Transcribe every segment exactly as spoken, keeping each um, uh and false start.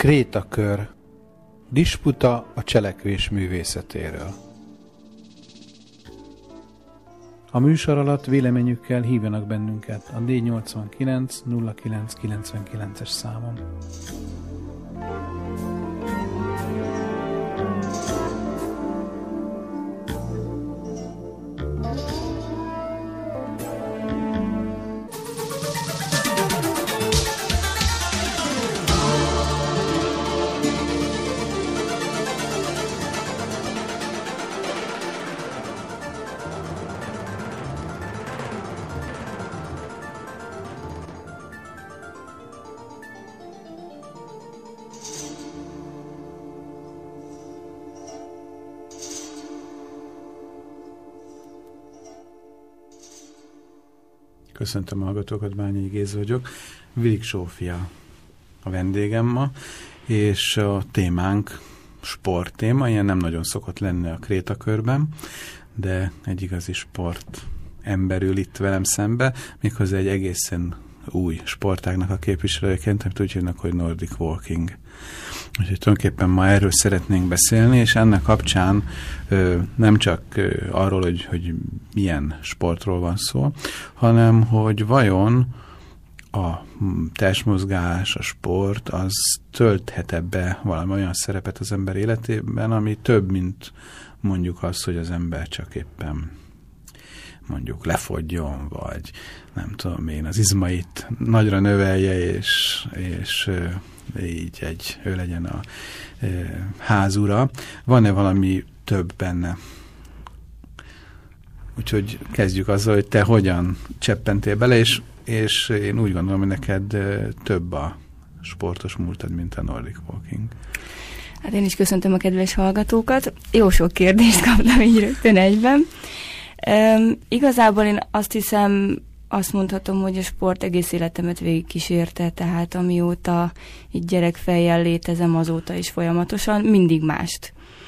Krétakör. Disputa a cselekvés művészetéről. A műsor alatt véleményükkel hívjanak bennünket a D nyolcvankilenc nulla kilenc kilencvenkilences számon. Köszöntöm a hallgatókat, Bányai Géza vagyok. Vilik Zsófia a vendégem ma, és a témánk sporttéma, ilyen nem nagyon szokott lenni a Krétakörben, de egy igazi sport ember ül itt velem szembe, méghozzá egy egészen új sportágnak a képviselőjeként, amit úgy hívnak, hogy Nordic Walking. Úgyhogy tulajdonképpen ma erről szeretnénk beszélni, és ennek kapcsán ö, nem csak ö, arról, hogy, hogy milyen sportról van szó, hanem hogy vajon a testmozgás, a sport, az tölthet be valami olyan szerepet az ember életében, ami több, mint mondjuk az, hogy az ember csak éppen mondjuk lefogjon, vagy nem tudom én, az izmait nagyra növelje, és, és így egy, ő legyen a e, házura. Van-e valami több benne? Úgyhogy kezdjük azzal, hogy te hogyan cseppentél bele, és, és én úgy gondolom, hogy neked több a sportos múltad, mint a Nordic Walking. Hát én is köszöntöm a kedves hallgatókat. Jó sok kérdést kaptam így rögtön egyben. Um, igazából én azt hiszem, azt mondhatom, hogy a sport egész életemet végigkísérte, tehát amióta így gyerekfejjel létezem, azóta is folyamatosan, mindig mást.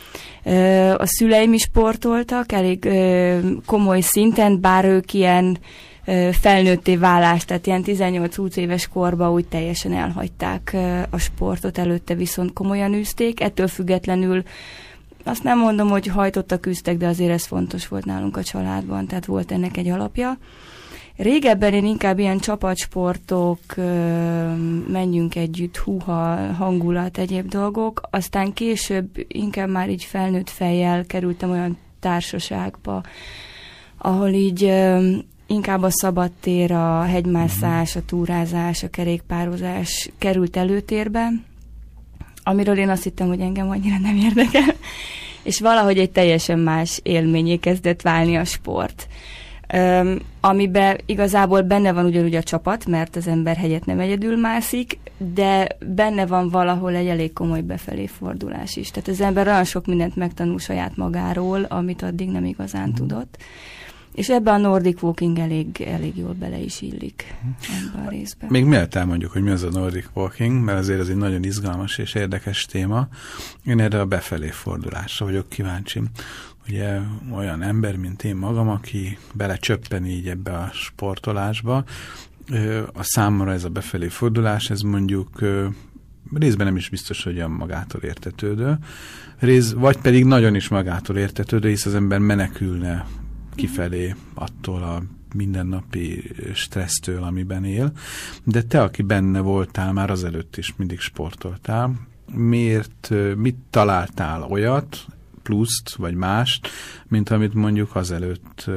A szüleim is sportoltak, elég komoly szinten, bár ők ilyen felnőtté válást, tehát ilyen tizennyolc-húsz éves korban úgy teljesen elhagyták a sportot, előtte viszont komolyan űzték, ettől függetlenül azt nem mondom, hogy hajtottak, űztek, de azért ez fontos volt nálunk a családban, tehát volt ennek egy alapja. Régebben én inkább ilyen csapatsportok, menjünk együtt, húha, hangulat, egyéb dolgok, aztán később inkább már így felnőtt fejjel kerültem olyan társaságba, ahol így inkább a szabadtér, a hegymászás, a túrázás, a kerékpározás került előtérbe, amiről én azt hittem, hogy engem annyira nem érdekel, és valahogy egy teljesen más élményé kezdett válni a sport. Um, amiben igazából benne van ugyanúgy a csapat, mert az ember hegyet nem egyedül mászik, de benne van valahol egy elég komoly befelé fordulás is. Tehát az ember olyan sok mindent megtanul saját magáról, amit addig nem igazán tudott. És ebben a Nordic Walking elég, elég jól bele is illik ebben a részben. Még mielőtt elmondjuk, hogy mi az a Nordic Walking, mert azért ez egy nagyon izgalmas és érdekes téma, én erre a befelé fordulásra vagyok kíváncsi. Ugye olyan ember, mint én magam, aki belecsöppen így ebbe a sportolásba, a számomra ez a befelé fordulás, ez mondjuk részben nem is biztos, hogy olyan magától értetődő, rész, vagy pedig nagyon is magától értetődő, hisz az ember menekülne kifelé attól a mindennapi stressztől, amiben él. De te, aki benne voltál, már azelőtt is mindig sportoltál, miért, mit találtál olyat, pluszt, vagy mást, mint amit mondjuk azelőtt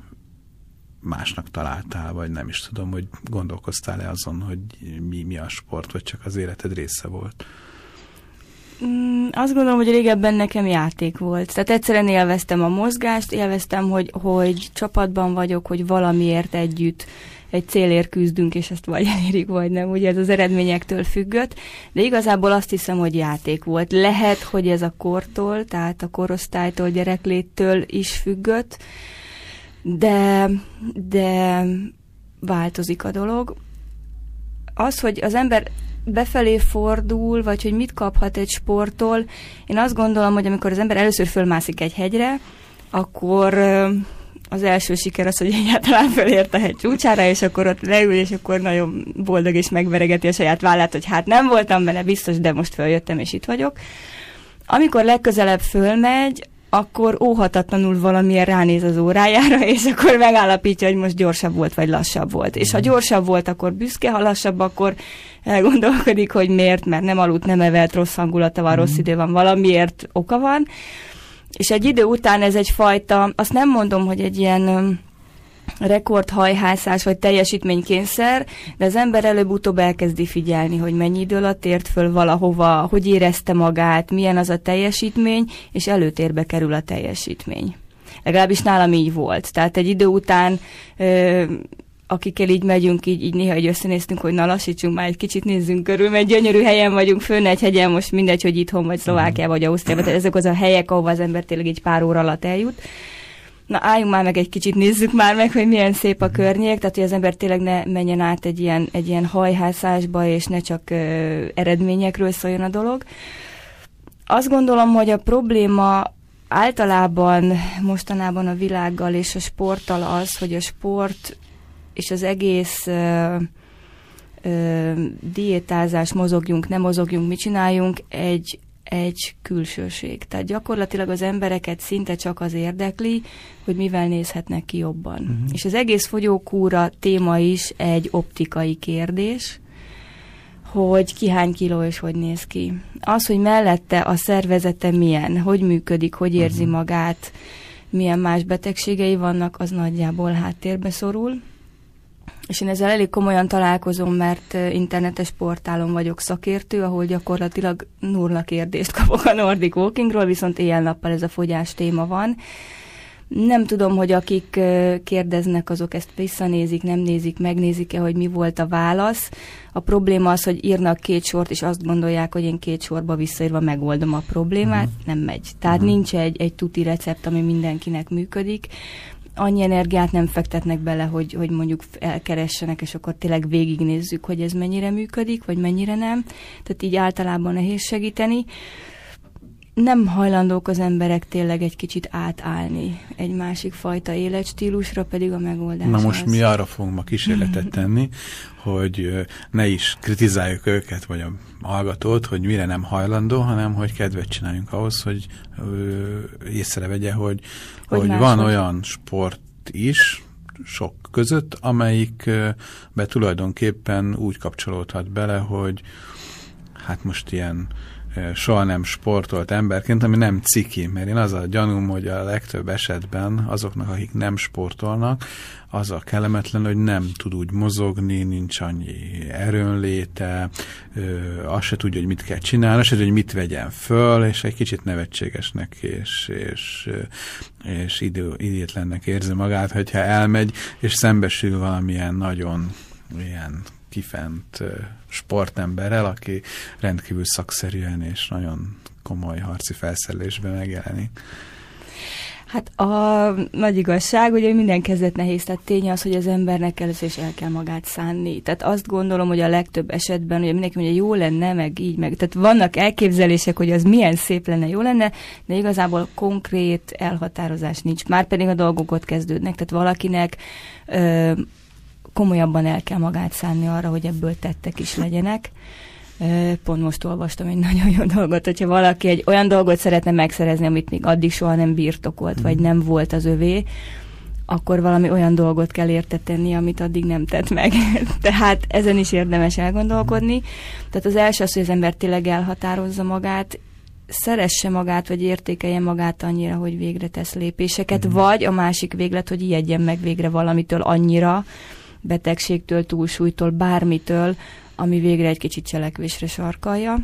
másnak találtál, vagy nem is tudom, hogy gondolkoztál-e azon, hogy mi, mi a sport, vagy csak az életed része volt? Mm, azt gondolom, hogy régebben nekem játék volt. Tehát egyszerűen élveztem a mozgást, élveztem, hogy, hogy csapatban vagyok, hogy valamiért együtt egy célért küzdünk, és ezt vagy elérik, vagy nem. Ugye ez az eredményektől függött, de igazából azt hiszem, hogy játék volt. Lehet, hogy ez a kortól, tehát a korosztálytól, gyerekléttől is függött, de, de változik a dolog. Az, hogy az ember befelé fordul, vagy hogy mit kaphat egy sporttól, én azt gondolom, hogy amikor az ember először fölmászik egy hegyre, akkor az első siker az, hogy egyáltalán fölért a hegy csúcsára, és akkor ott leül, és akkor nagyon boldog, és megveregeti a saját vállát, hogy hát nem voltam benne biztos, de most följöttem, és itt vagyok. Amikor legközelebb fölmegy, akkor óhatatlanul valamilyen ránéz az órájára, és akkor megállapítja, hogy most gyorsabb volt, vagy lassabb volt. És ha gyorsabb volt, akkor büszke, ha lassabb, akkor elgondolkodik, hogy miért, mert nem aludt, nem evelt, rossz hangulata van, rossz idő van, valamiért oka van. És egy idő után ez egyfajta, azt nem mondom, hogy egy ilyen rekordhajhászás vagy teljesítménykényszer, de az ember előbb-utóbb elkezdi figyelni, hogy mennyi idő alatt ért föl valahova, hogy érezte magát, milyen az a teljesítmény, és előtérbe kerül a teljesítmény. Legalábbis nálam így volt. Tehát egy idő után, ö, akikkel így megyünk, így, így néha így összenéztünk, hogy na lassítsunk már egy kicsit, nézzünk körül, mert gyönyörű helyen vagyunk, fönn egy hegyen, most mindegy, hogy itthon vagy Szlovákia vagy Ausztriában, tehát ezek az a helyek, ahova az ember tényleg egy pár óra alatt eljut. Na álljunk már meg egy kicsit, nézzük már meg, hogy milyen szép a környék, tehát hogy az ember tényleg ne menjen át egy ilyen, egy ilyen hajhászásba, és ne csak ö, eredményekről szóljon a dolog. Azt gondolom, hogy a probléma általában mostanában a világgal és a sporttal az, hogy a sport és az egész ö, ö, diétázás, mozogjunk, nem mozogjunk, mit csináljunk, egy egy külsőség. Tehát gyakorlatilag az embereket szinte csak az érdekli, hogy mivel nézhetnek ki jobban. Uh-huh. És az egész fogyókúra téma is egy optikai kérdés, hogy ki hány kiló és hogy néz ki. Az, hogy mellette a szervezete milyen, hogy működik, hogy érzi uh-huh. magát, milyen más betegségei vannak, az nagyjából háttérbe szorul. És én ezzel elég komolyan találkozom, mert internetes portálon vagyok szakértő, ahol gyakorlatilag nulla kérdést kapok a Nordic Walkingról, viszont éjjel-nappal ez a fogyás téma van. Nem tudom, hogy akik kérdeznek, azok ezt visszanézik, nem nézik, megnézik-e, hogy mi volt a válasz. A probléma az, hogy írnak két sort, és azt gondolják, hogy én két sorba visszaírva megoldom a problémát. Uh-huh. Nem megy. Tehát uh-huh. nincs egy, egy tuti recept, ami mindenkinek működik. Annyi energiát nem fektetnek bele, hogy, hogy mondjuk elkeressenek, és akkor tényleg végignézzük, hogy ez mennyire működik, vagy mennyire nem. Tehát így általában nehéz segíteni. Nem hajlandók az emberek tényleg egy kicsit átállni egy másik fajta életstílusra, pedig a megoldás Na most az. mi arra fogunk ma kísérletet tenni, hogy ne is kritizáljuk őket, vagy a hallgatót, hogy mire nem hajlandó, hanem hogy kedvet csináljunk ahhoz, hogy ö, észrevegye, hogy, hogy, hogy van olyan sport is, sok között, amelyikbe tulajdonképpen úgy kapcsolódhat bele, hogy hát most ilyen soha nem sportolt emberként, ami nem ciki, mert én az a gyanúm, hogy a legtöbb esetben azoknak, akik nem sportolnak, az a kellemetlen, hogy nem tud úgy mozogni, nincs annyi erőnléte, ö, azt se tudja, hogy mit kell csinálni, azt se tudja, hogy mit vegyen föl, és egy kicsit nevetségesnek és, és, és idő, idétlennek érzi magát, hogyha elmegy, és szembesül valamilyen nagyon ilyen kifent sportemberrel, aki rendkívül szakszerűen és nagyon komoly harci felszerelésben megjelenik. Hát a nagy igazság, ugye minden kezdet nehéz, tehát tény az, hogy az embernek először is el kell magát szánni. Tehát azt gondolom, hogy a legtöbb esetben, ugye mindenki mondja, jó lenne, meg így, meg. Tehát vannak elképzelések, hogy az milyen szép lenne, jó lenne, de igazából konkrét elhatározás nincs. Márpedig a dolgok ott kezdődnek, tehát valakinek ö, komolyabban el kell magát szánni arra, hogy ebből tettek is legyenek. Pont most olvastam egy nagyon jó dolgot, hogyha valaki egy olyan dolgot szeretne megszerezni, amit még addig soha nem birtokolt, mm. vagy nem volt az övé, akkor valami olyan dolgot kell érte tenni, amit addig nem tett meg. Tehát ezen is érdemes elgondolkodni. Tehát az első az, hogy az ember tényleg elhatározza magát, szeresse magát, vagy értékelje magát annyira, hogy végre tesz lépéseket, mm. vagy a másik véglet, hogy ijedjen meg végre valamitől annyira, betegségtől, túlsúlytól, bármitől, ami végre egy kicsit cselekvésre sarkalja.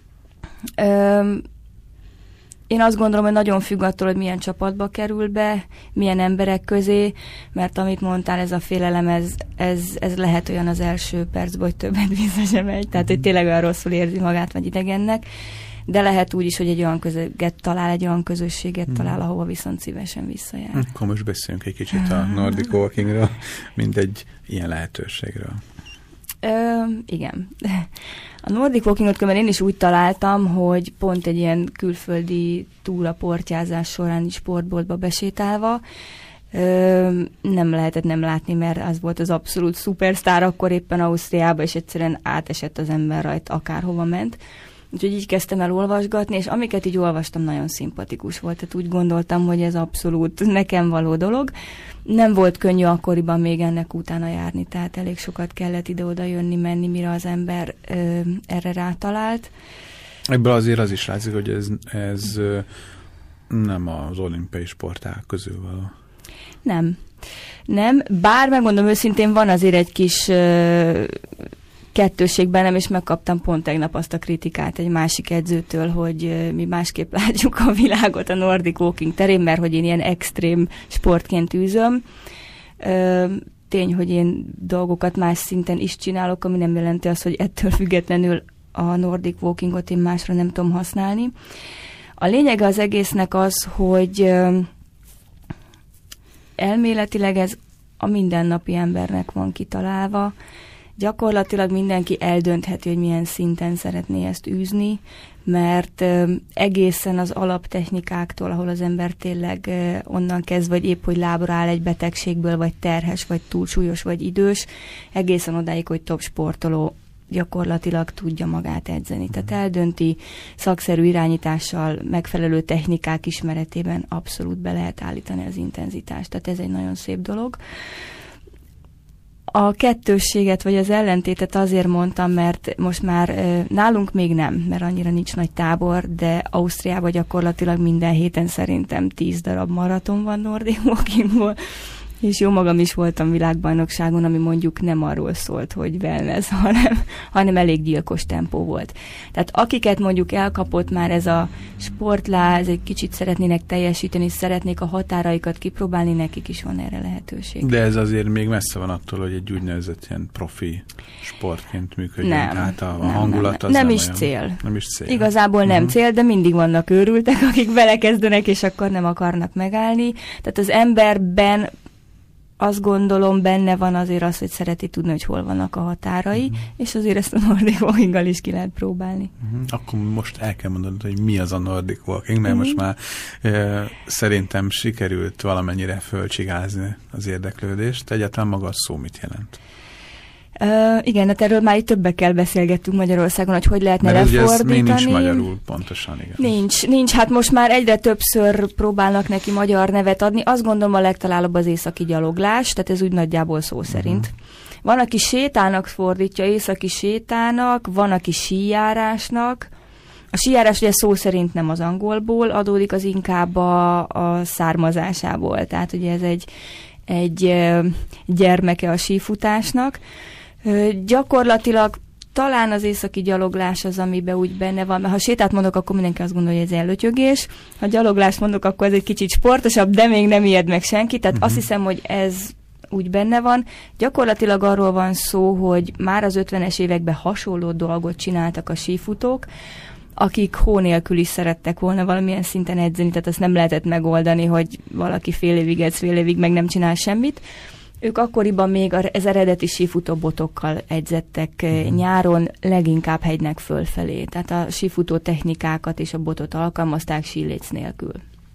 Öm, én azt gondolom, hogy nagyon függ attól, hogy milyen csapatba kerül be, milyen emberek közé, mert amit mondtál, ez a félelem, ez, ez, ez lehet olyan az első percben, hogy többet vissza sem megy, tehát hogy tényleg olyan rosszul érzi magát, vagy idegennek, de lehet úgy is, hogy egy olyan közöget talál, egy olyan közösséget hmm. talál, ahova viszont szívesen visszajár. Akkor most beszéljünk egy kicsit a Nordic Walkingról, mint egy ilyen lehetőségről. Ö, igen. A Nordic Walkingot különben én is úgy találtam, hogy pont egy ilyen külföldi túraportyázás során is sportboltba besétálva, Ö, nem lehetett nem látni, mert az volt az abszolút szupersztár akkor éppen Ausztriában, és egyszerűen átesett az ember rajta, akárhova ment. Úgyhogy így kezdtem el olvasgatni, és amiket így olvastam, nagyon szimpatikus volt. Tehát úgy gondoltam, hogy ez abszolút nekem való dolog. Nem volt könnyű akkoriban még ennek utána járni, tehát elég sokat kellett ide-oda jönni, menni, mire az ember ö, erre rátalált. Ebből azért az is látszik, hogy ez, ez nem az olimpiai sportág közül való. Nem. Nem, bár megmondom őszintén, van azért egy kis ö, kettősség bennem, és megkaptam pont tegnap azt a kritikát egy másik edzőtől, hogy ö, mi másképp látjuk a világot a Nordic Walking terén, mert hogy én ilyen extrém sportként űzöm. Ö, tény, hogy én dolgokat más szinten is csinálok, ami nem jelenti azt, hogy ettől függetlenül a Nordic Walkingot én másra nem tudom használni. A lényege az egésznek az, hogy ö, elméletileg ez a mindennapi embernek van kitalálva. Gyakorlatilag mindenki eldöntheti, hogy milyen szinten szeretné ezt űzni, mert ö, egészen az alaptechnikáktól, ahol az ember tényleg ö, onnan kezd, vagy épp, hogy lábra áll egy betegségből, vagy terhes, vagy túlsúlyos, vagy idős, egészen odáig, hogy top sportoló gyakorlatilag tudja magát edzeni. Tehát eldönti szakszerű irányítással, megfelelő technikák ismeretében abszolút be lehet állítani az intenzitást. Tehát ez egy nagyon szép dolog. A kettősséget, vagy az ellentétet azért mondtam, mert most már nálunk még nem, mert annyira nincs nagy tábor, de Ausztriában gyakorlatilag minden héten szerintem tíz darab maraton van Nordic Walkingból, és jó magam is voltam világbajnokságon, ami mondjuk nem arról szólt, hogy wellness, hanem, hanem elég gyilkos tempó volt. Tehát akiket mondjuk elkapott már ez a sportláz, egy kicsit szeretnének teljesíteni, szeretnék a határaikat kipróbálni, nekik is van erre lehetőség. De ez azért még messze van attól, hogy egy úgynevezett ilyen profi sportként működjön. Nem, Tehát a, a nem, hangulat nem, az nem, nem is olyan, cél. Nem is cél. Igazából nem uh-huh. cél, de mindig vannak őrültek, akik belekezdenek, és akkor nem akarnak megállni. Tehát az emberben azt gondolom, benne van azért az, hogy szereti tudni, hogy hol vannak a határai, uh-huh. és azért ezt a Nordic Walkinggal is ki lehet próbálni. Uh-huh. Akkor most el kell mondanod, hogy mi az a Nordic Walking, mert uh-huh. most már e, szerintem sikerült valamennyire fölcsigázni az érdeklődést. Egyáltalán maga a szó mit jelent? Uh, igen, hát erről már itt többekkel beszélgettünk Magyarországon, hogy hogy lehetne mert lefordítani. Mert nincs magyarul pontosan, igen. Nincs, nincs, hát most már egyre többször próbálnak neki magyar nevet adni. Azt gondolom a legtalálóbb az északi gyaloglás, tehát ez úgy nagyjából szó szerint. Uh-huh. Van, aki sétának fordítja, északi sétának, van, aki síjárásnak. A síjárás ugye szó szerint nem az angolból adódik, az inkább a, a származásából. Tehát ugye ez egy, egy gyermeke a sífutásnak. Gyakorlatilag talán az északi gyaloglás az, amiben úgy benne van, mert ha sétát mondok, akkor mindenki azt gondolja, hogy ez ellötyögés. Ha gyaloglást mondok, akkor ez egy kicsit sportosabb, de még nem ijed meg senki. Tehát uh-huh. azt hiszem, hogy ez úgy benne van. Gyakorlatilag arról van szó, hogy már az ötvenes években hasonló dolgot csináltak a sífutók, akik hó nélkül is szerettek volna valamilyen szinten edzeni, tehát azt nem lehetett megoldani, hogy valaki fél évig edz, fél évig meg nem csinál semmit. Ők akkoriban még az eredeti sífutó botokkal edzettek mm. nyáron, leginkább hegynek fölfelé. Tehát a sífutó technikákat és a botot alkalmazták síléc nélkül.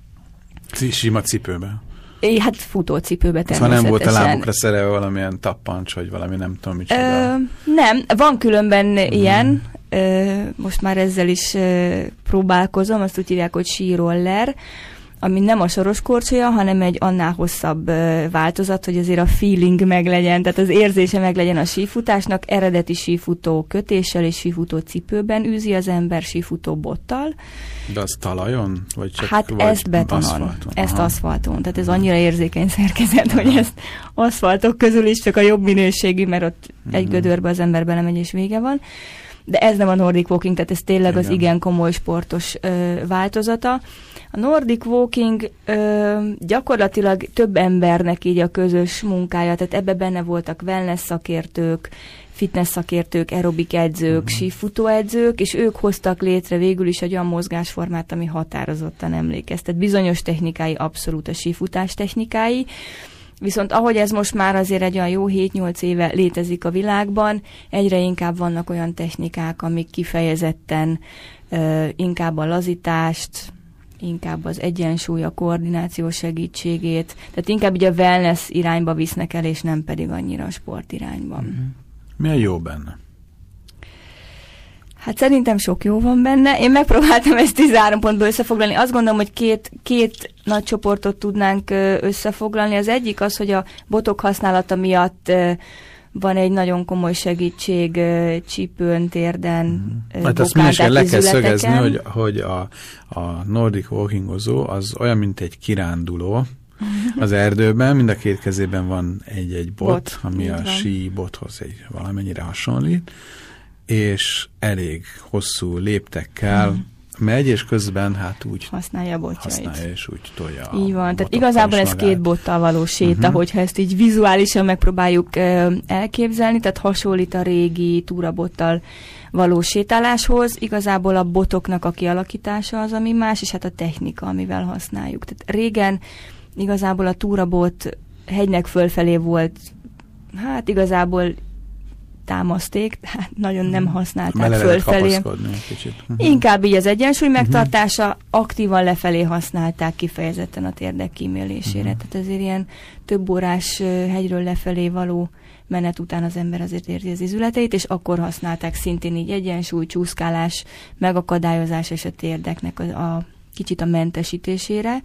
Sima cipőben? É, hát futócipőbe természetesen. Szóval nem volt a lábukra szerelve valamilyen tappancs, vagy valami nem tudom micsoda? Ö, nem, van különben mm. ilyen, ö, most már ezzel is ö, próbálkozom, azt úgy hívják, hogy síroller, ami nem a soros korcsolya, hanem egy annál hosszabb ö, változat, hogy azért a feeling meglegyen, tehát az érzése meglegyen a sífutásnak, eredeti sífutó kötéssel és sífutó cipőben űzi az ember, sífutó bottal. De az talajon? Vagy csak, hát vagy ezt betonon, aszfalton. ezt Aha. aszfalton, tehát ez annyira érzékeny szerkezet, hogy ezt aszfaltok közül is csak a jobb minőségű, mert ott uh-huh. egy gödörbe az ember belemegy és vége van. De ez nem a Nordic Walking, tehát ez tényleg igen. az igen komoly sportos ö, változata. A Nordic Walking ö, gyakorlatilag több embernek így a közös munkája, tehát ebbe benne voltak wellness szakértők, fitness szakértők, aerobik edzők, uh-huh. sífutóedzők, és ők hoztak létre végül is egy olyan mozgásformát, ami határozottan emlékeztet. Bizonyos technikái abszolút a sífutás technikái, viszont ahogy ez most már azért egy olyan jó hét-nyolc éve létezik a világban, egyre inkább vannak olyan technikák, amik kifejezetten uh, inkább a lazítást, inkább az egyensúly, a koordináció segítségét, tehát inkább így a wellness irányba visznek el, és nem pedig annyira a sport irányban. Uh-huh. Mi a jó benne? Hát szerintem sok jó van benne. Én megpróbáltam ezt tizenhárom pontból összefoglalni. Azt gondolom, hogy két, két nagy csoportot tudnánk összefoglalni. Az egyik az, hogy a botok használata miatt van egy nagyon komoly segítség csípőn, térden, mm-hmm. Hát azt mindenképpen le kell szögezni, hogy, hogy a, a Nordic walkingozó az olyan, mint egy kiránduló az erdőben, mind a két kezében van egy-egy bot, bot ami a van. Sí bothoz egy valamennyire hasonlít, és elég hosszú léptekkel mm. megy, és közben hát úgy használja a botjait. Használja, és úgy tolja. Így van, tehát igazából ez két bottal való séta, uh-huh. hogyha ezt így vizuálisan megpróbáljuk uh, elképzelni, tehát hasonlít a régi túrabottal való sétáláshoz. Igazából a botoknak a kialakítása az, ami más, és hát a technika, amivel használjuk. Tehát régen igazából a túrabot hegynek fölfelé volt, hát igazából támaszték, tehát nagyon nem használták fölfelé. Inkább így az egyensúly megtartása, uh-huh. aktívan lefelé használták kifejezetten a térdek kímélésére. Uh-huh. Tehát ezért ilyen több órás hegyről lefelé való menet után az ember azért érzi az izületeit, és akkor használták szintén így egyensúly, csúszkálás, megakadályozás és a térdeknek a, a kicsit a mentesítésére.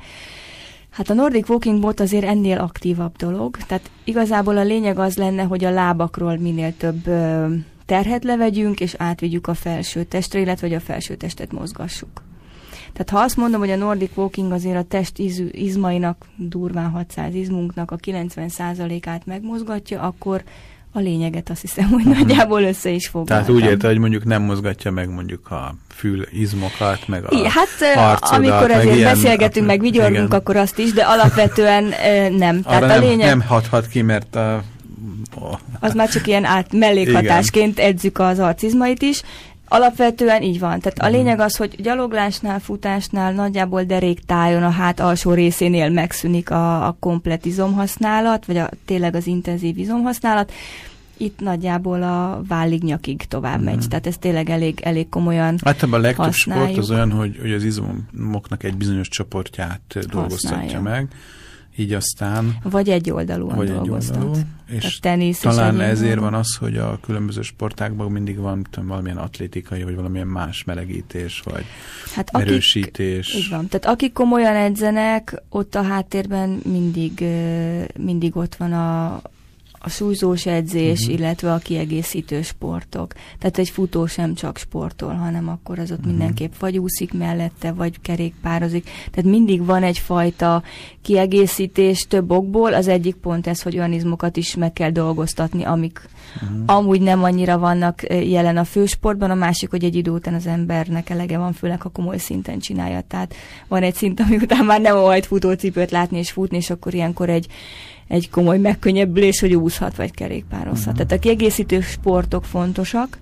Hát a Nordic Walking bot azért ennél aktívabb dolog, tehát igazából a lényeg az lenne, hogy a lábakról minél több ö, terhet levegyünk, és átvigyük a felső testre, illetve hogy a felső testet mozgassuk. Tehát ha azt mondom, hogy a Nordic Walking azért a test izü, izmainak, durván hatszáz izmunknak a kilencven százalékát megmozgatja, akkor a lényeget azt hiszem, hogy uh-huh. nagyjából össze is foglaltam. Tehát úgy érte, hogy mondjuk nem mozgatja meg mondjuk a fülizmokat, meg a I, hát arcodat, amikor meg azért ilyen, beszélgetünk, meg vigyorgunk, akkor azt is, de alapvetően nem. Tehát Arra a lényeg... nem, nem hathat ki, mert a... Oh. Az már csak ilyen át mellékhatásként edzük az arcizmait is. Alapvetően így van. Tehát a lényeg az, hogy gyaloglásnál, futásnál nagyjából deréktájon a hát alsó részénél megszűnik a, a komplet izomhasználat, vagy a, tényleg az intenzív izomhasználat. Itt nagyjából a vállig nyakig tovább megy. Mm. Tehát ez tényleg elég, elég komolyan általában a legtöbb használjuk. sport az olyan, hogy, hogy az izomoknak egy bizonyos csoportját dolgoztatja meg. Így aztán... Vagy egy oldalúan vagy dolgoztat. Egy oldalú, és tenisz talán ezért van az, hogy a különböző sportákban mindig van tudom, valamilyen atlétikai, vagy valamilyen más melegítés, vagy hát erősítés. Akik, így van. Tehát akik komolyan edzenek, ott a háttérben mindig, mindig ott van a, a súlyzós edzés, uh-huh. illetve a kiegészítő sportok. Tehát egy futó sem csak sportol, hanem akkor az ott uh-huh. mindenképp vagy úszik mellette, vagy kerékpározik. Tehát mindig van egyfajta kiegészítés több okból. Az egyik pont ez, hogy olyan izmokat is meg kell dolgoztatni, amik uh-huh. amúgy nem annyira vannak jelen a fősportban. A másik, hogy egy idő után az embernek elege van, főleg ha komoly szinten csinálja. Tehát van egy szint, ami után már nem olyan futócipőt látni és futni, és akkor ilyenkor egy egy komoly megkönnyebbülés, hogy úszhat vagy kerékpározhat. Uh-huh. Tehát a kiegészítő sportok fontosak.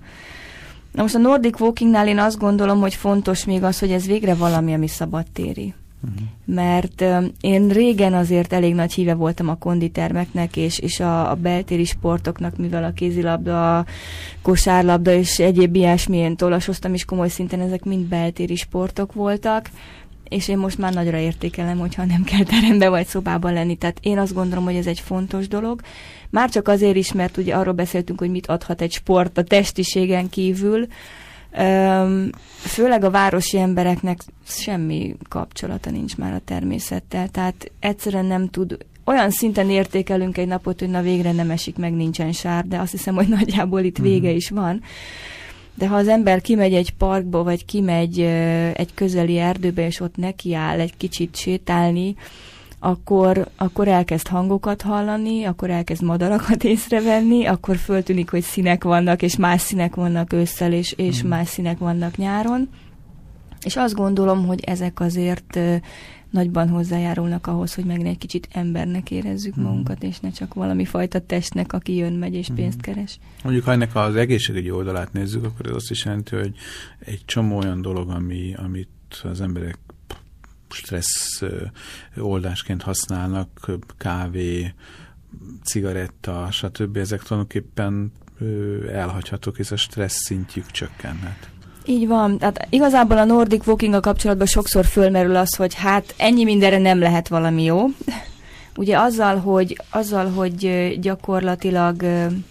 Na most a Nordic Walkingnál én azt gondolom, hogy fontos még az, hogy ez végre valami, ami szabadtéri. Uh-huh. Mert uh, én régen azért elég nagy híve voltam a konditermeknek, és, és a, a beltéri sportoknak, mivel a kézilabda, a kosárlabda és egyéb ilyesmilyen tolasoztam is komoly szinten, ezek mind beltéri sportok voltak, és én most már nagyra értékelem, hogyha nem kell teremben vagy szobában lenni. Tehát én azt gondolom, hogy ez egy fontos dolog. Már csak azért is, mert ugye arról beszéltünk, hogy mit adhat egy sport a testiségen kívül. Üm, főleg a városi embereknek semmi kapcsolata nincs már a természettel. Tehát egyszerűen nem tud... Olyan szinten értékelünk egy napot, hogy na végre nem esik meg, nincsen sár, de azt hiszem, hogy nagyjából itt vége is van. De ha az ember kimegy egy parkba, vagy kimegy uh, egy közeli erdőbe, és ott nekiáll egy kicsit sétálni, akkor, akkor elkezd hangokat hallani, akkor elkezd madarakat észrevenni, akkor föltűnik, hogy színek vannak, és más színek vannak ősszel, és, és mm. más színek vannak nyáron. És azt gondolom, hogy ezek azért uh, nagyban hozzájárulnak ahhoz, hogy meg egy kicsit embernek érezzük mm. magunkat, és ne csak valami fajta testnek, aki jön, megy és mm. pénzt keres. Mondjuk, ha ennek az egészségügyi oldalát nézzük, akkor ez azt is jelenti, hogy egy csomó olyan dolog, ami, amit az emberek stressz oldásként használnak, kávé, cigaretta, stb. Ezek tulajdonképpen elhagyhatók, és a stressz szintjük csökkenhet. Így van. Tehát igazából a Nordic Walking-a kapcsolatban sokszor fölmerül az, hogy hát ennyi mindenre nem lehet valami jó. Ugye azzal, hogy, azzal, hogy gyakorlatilag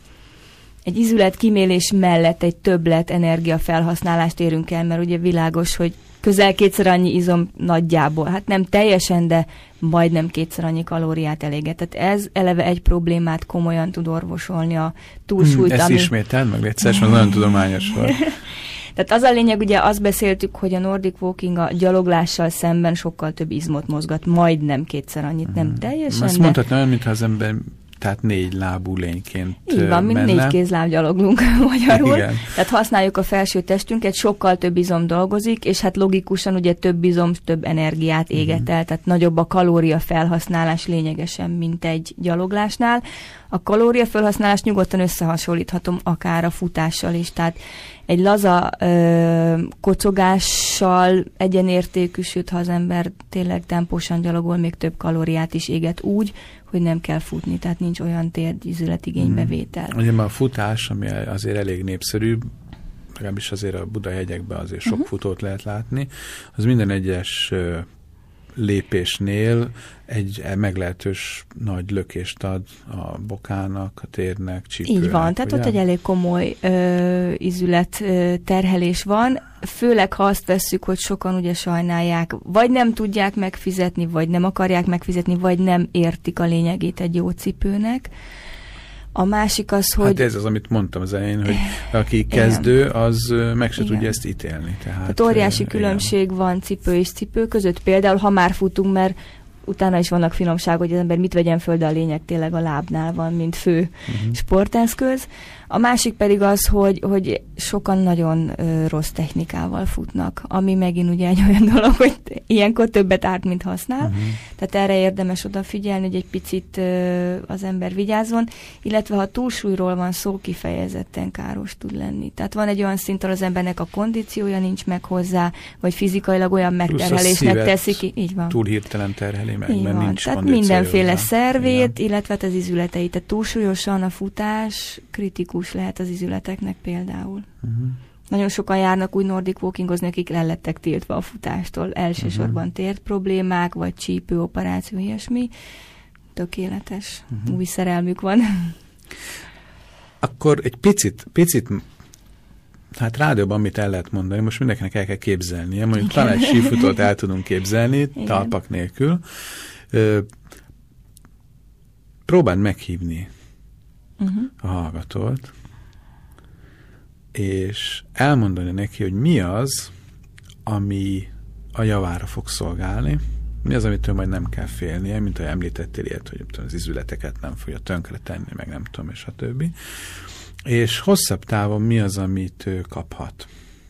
egy izület kimélés mellett egy többlet energiafelhasználást érünk el, mert ugye világos, hogy közel kétszer annyi izom nagyjából, hát nem teljesen, de majdnem kétszer annyi kalóriát eléget. Tehát ez eleve egy problémát komolyan tud orvosolni a túlsúlyt. Hmm, ezt ami... ismételd meg egyszer, mert nagyon tudományos volt. Tehát az a lényeg, ugye azt beszéltük, hogy a Nordic Walking a gyaloglással szemben sokkal több izmot mozgat, majdnem kétszer annyit, hmm. nem teljesen. Azt de... mondhatni olyan, mintha az ember tehát négy lábú lényként így van, mint menne. négy kézláb gyaloglunk magyarul. Igen. Tehát használjuk a felső testünket, sokkal több izom dolgozik, és hát logikusan ugye több izom, több energiát éget el, uh-huh. tehát nagyobb a kalória felhasználás lényegesen, mint egy gyaloglásnál. A kalória felhasználást nyugodtan összehasonlíthatom akár a futással is, tehát egy laza ö, kocogással egyenértékű, sőt, ha az ember tényleg tempósan gyalogol, még több kalóriát is éget úgy, hogy nem kell futni, tehát nincs olyan térdizületigénybevétel. Hmm. Ugye már a futás, ami azért elég népszerű, legalábbis azért a Budai hegyekben azért sok uh-huh. futót lehet látni, az minden egyes uh, lépésnél egy meglehetős nagy lökést ad a bokának, a térnek, csípőnek. Így van, tehát ugye? Ott egy elég komoly ö, izület ö, terhelés van, főleg ha azt vesszük, hogy sokan ugye sajnálják, vagy nem tudják megfizetni, vagy nem akarják megfizetni, vagy nem értik a lényegét egy jó cipőnek. A másik az, hogy... Hát ez az, amit mondtam az elején, hogy aki kezdő, az meg se igen. tudja ezt ítélni. Tehát, tehát óriási különbség igen. van cipő és cipő között. Például, ha már futunk, mert utána is vannak finomságok, hogy az ember mit vegyen föl, de a lényeg tényleg a lábnál van, mint fő uh-huh. sporteszköz. A másik pedig az, hogy, hogy sokan nagyon ö, rossz technikával futnak, ami megint ugye egy olyan dolog, hogy ilyenkor többet árt, mint használ. Uh-huh. Tehát erre érdemes odafigyelni, hogy egy picit ö, az ember vigyázzon, illetve ha túlsúlyról van szó, kifejezetten káros tud lenni. Tehát van egy olyan szint, ahol az embernek a kondíciója nincs meg hozzá, vagy fizikailag olyan megterhelésnek teszi ki. Így van. Túl hirtelen terheli meg, így mert van. nincs Tehát mindenféle hozzá. szervét, igen. illetve az izületeit. Tehát túlsúlyosan a futás kritikus lehet az izületeknek például. Uh-huh. Nagyon sokan járnak úgy Nordic Walkingozni, akik el lettek tiltva a futástól. Elsősorban uh-huh. tért problémák, vagy csípőoperáció, ilyesmi. Tökéletes. Uh-huh. Új szerelmük van. Akkor egy picit, picit hát rádióban mit el lehet mondani, most mindenkinek el kell képzelnie, mondjuk igen. talán egy sífutót el tudunk képzelni, igen. talpak nélkül. Ö, próbáld meghívni uh-huh. a hallgatót, és elmondani neki, hogy mi az, ami a javára fog szolgálni, mi az, amitől majd nem kell félnie, mint ahogy említettél ilyet, hogy az izületeket nem fogja tönkre tenni, meg nem tudom, és a többi. És hosszabb távon mi az, amit ő kaphat?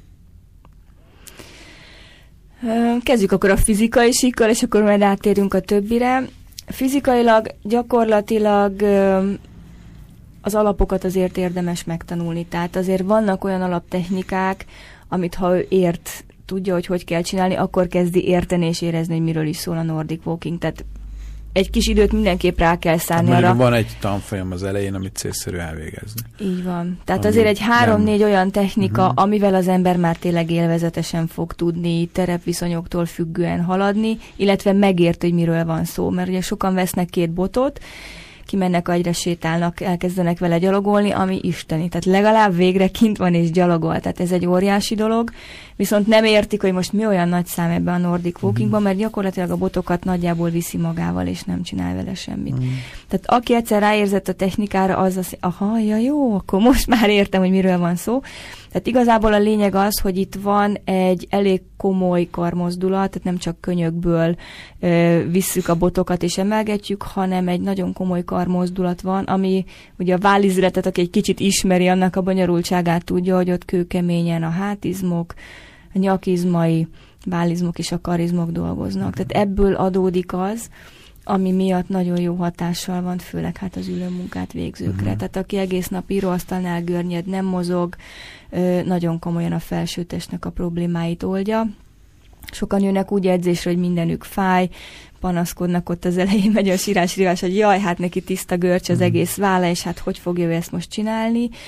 Kezdjük akkor a fizikai síkkal, és akkor majd áttérünk a többire. Fizikailag, gyakorlatilag az alapokat azért érdemes megtanulni. Tehát azért vannak olyan alaptechnikák, amit ha ő ért, tudja, hogy hogy kell csinálni, akkor kezdi érteni és érezni, hogy miről is szól a Nordic Walking. Tehát egy kis időt mindenképp rá kell szállni hát, arra. Van egy tanfolyam az elején, amit célszerű elvégezni. Így van. Tehát ami azért egy három-négy olyan technika, uh-huh. amivel az ember már tényleg élvezetesen fog tudni terepviszonyoktól függően haladni, illetve megért, hogy miről van szó. Mert ugye sokan vesznek két botot, kimennek, agyra sétálnak, elkezdenek vele gyalogolni, ami isteni. Tehát legalább végre kint van és gyalogol. Tehát ez egy óriási dolog. Viszont nem értik, hogy most mi olyan nagy szám ebben a Nordic Walkingban, mert gyakorlatilag a botokat nagyjából viszi magával, és nem csinál vele semmit. Mm. Tehát aki egyszer ráérzett a technikára, az az, aha, ja jó, akkor most már értem, hogy miről van szó. Tehát igazából a lényeg az, hogy itt van egy elég komoly karmozdulat, tehát nem csak könyökből ö, visszük a botokat és emelgetjük, hanem egy nagyon komoly karmozdulat van, ami ugye a vállizületet, aki egy kicsit ismeri, annak a bonyolultságát tudja, hogy ott kőkeményen a hátizmok, a nyakizmai, vállizmok és a karizmok dolgoznak. Tehát ebből adódik az, ami miatt nagyon jó hatással van, főleg hát az ülőmunkát végzőkre. Uh-huh. Tehát aki egész nap íróasztalnál görnyed, nem mozog, nagyon komolyan a felsőtestnek a problémáit oldja. Sokan jönnek úgy edzésre, hogy mindenük fáj, panaszkodnak ott az elején, megy a sírás-rívás, hogy jaj, hát neki tiszta görcs az uh-huh. egész válla, és hát hogy fogja ő ezt most csinálni.